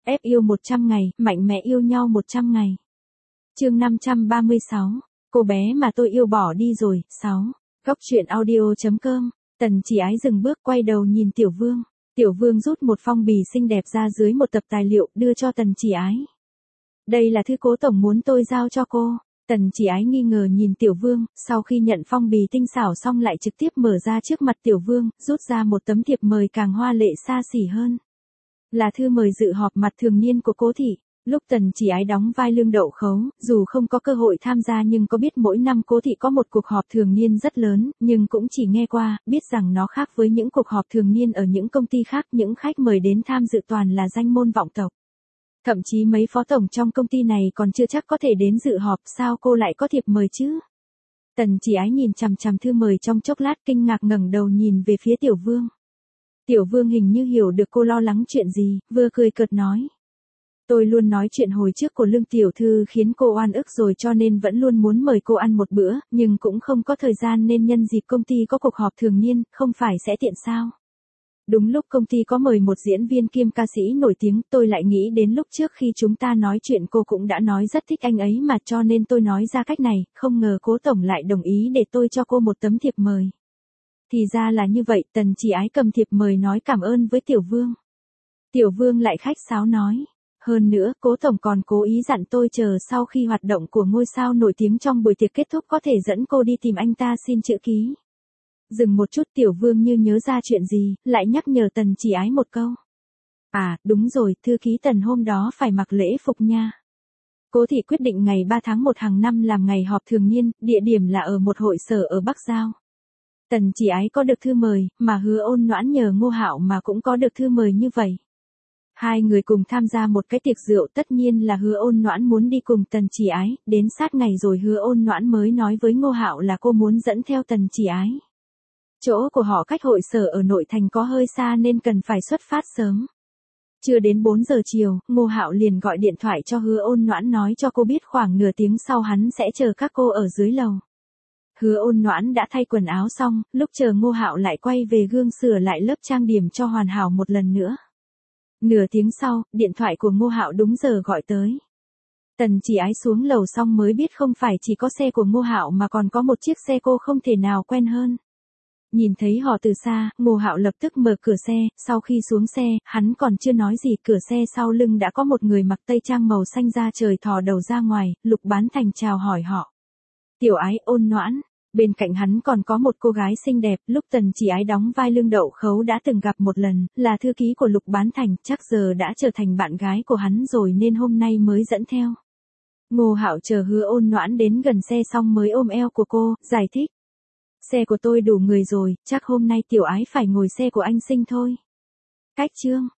Ép yêu 100 ngày, mạnh mẽ yêu nhau 100 ngày. Chương 536. Cô bé mà tôi yêu bỏ đi rồi. 6. Góc truyện audio.com. Tần Chỉ Ái dừng bước quay đầu nhìn Tiểu Vương. Tiểu Vương rút một phong bì xinh đẹp ra dưới một tập tài liệu đưa cho Tần Chỉ Ái. Đây là thư Cố tổng muốn tôi giao cho cô. Tần Chỉ Ái nghi ngờ nhìn Tiểu Vương, sau khi nhận phong bì tinh xảo xong lại trực tiếp mở ra trước mặt Tiểu Vương, rút ra một tấm thiệp mời càng hoa lệ xa xỉ hơn. Là thư mời dự họp mặt thường niên của Cố thị. Lúc Tần Chỉ Ái đóng vai Lương Đậu Khấu, dù không có cơ hội tham gia nhưng có biết mỗi năm Cố thị có một cuộc họp thường niên rất lớn, nhưng cũng chỉ nghe qua, biết rằng nó khác với những cuộc họp thường niên ở những công ty khác, những khách mời đến tham dự toàn là danh môn vọng tộc. Thậm chí mấy phó tổng trong công ty này còn chưa chắc có thể đến dự họp, sao cô lại có thiệp mời chứ? Tần Chỉ Ái nhìn chằm chằm thư mời trong chốc lát, kinh ngạc ngẩng đầu nhìn về phía Tiểu Vương. Tiểu Vương hình như hiểu được cô lo lắng chuyện gì, vừa cười cợt nói. Tôi luôn nói chuyện hồi trước của Lương tiểu thư khiến cô oan ức rồi, cho nên vẫn luôn muốn mời cô ăn một bữa, nhưng cũng không có thời gian nên nhân dịp công ty có cuộc họp thường niên, không phải sẽ tiện sao? Đúng lúc công ty có mời một diễn viên kiêm ca sĩ nổi tiếng, tôi lại nghĩ đến lúc trước khi chúng ta nói chuyện cô cũng đã nói rất thích anh ấy mà, cho nên tôi nói ra cách này, không ngờ Cố tổng lại đồng ý để tôi cho cô một tấm thiệp mời. Thì ra là như vậy. Tần Chỉ Ái cầm thiệp mời nói cảm ơn với Tiểu Vương. Tiểu Vương lại khách sáo nói. Hơn nữa, Cố tổng còn cố ý dặn tôi chờ sau khi hoạt động của ngôi sao nổi tiếng trong buổi tiệc kết thúc có thể dẫn cô đi tìm anh ta xin chữ ký. Dừng một chút, Tiểu Vương như nhớ ra chuyện gì, lại nhắc nhở Tần Chỉ Ái một câu. À, đúng rồi, thư ký Tần hôm đó phải mặc lễ phục nha. Cố thị quyết định ngày 3 tháng 1 hàng năm làm ngày họp thường niên, địa điểm là ở một hội sở ở Bắc Giao. Tần Chỉ Ái có được thư mời, mà Hứa Ôn Noãn nhờ Ngô Hạo mà cũng có được thư mời như vậy. Hai người cùng tham gia một cái tiệc rượu, tất nhiên là Hứa Ôn Noãn muốn đi cùng Tần Chỉ Ái, đến sát ngày rồi Hứa Ôn Noãn mới nói với Ngô Hạo là cô muốn dẫn theo Tần Chỉ Ái. Chỗ của họ cách hội sở ở nội thành có hơi xa nên cần phải xuất phát sớm. Chưa đến 4 giờ chiều, Ngô Hạo liền gọi điện thoại cho Hứa Ôn Noãn nói cho cô biết khoảng nửa tiếng sau hắn sẽ chờ các cô ở dưới lầu. Hứa Ôn Noãn đã thay quần áo xong, lúc chờ Ngô Hạo lại quay về gương sửa lại lớp trang điểm cho hoàn hảo một lần nữa. Nửa tiếng sau, điện thoại của Ngô Hạo đúng giờ gọi tới. Tần Chỉ Ái xuống lầu xong mới biết không phải chỉ có xe của Ngô Hạo mà còn có một chiếc xe cô không thể nào quen hơn. Nhìn thấy họ từ xa, Ngô Hạo lập tức mở cửa xe, sau khi xuống xe, hắn còn chưa nói gì, cửa xe sau lưng đã có một người mặc tây trang màu xanh da trời thò đầu ra ngoài, Lục Bán Thành chào hỏi họ. Tiểu Ái, Ôn Noãn. Bên cạnh hắn còn có một cô gái xinh đẹp, lúc Tần Chỉ Ái đóng vai Lương Đậu Khấu đã từng gặp một lần, là thư ký của Lục Bán Thành, chắc giờ đã trở thành bạn gái của hắn rồi nên hôm nay mới dẫn theo. Ngô Hạo chờ Hứa Ôn Noãn đến gần xe xong mới ôm eo của cô, giải thích. Xe của tôi đủ người rồi, chắc hôm nay Tiểu Ái phải ngồi xe của anh Sinh thôi. Cách chương.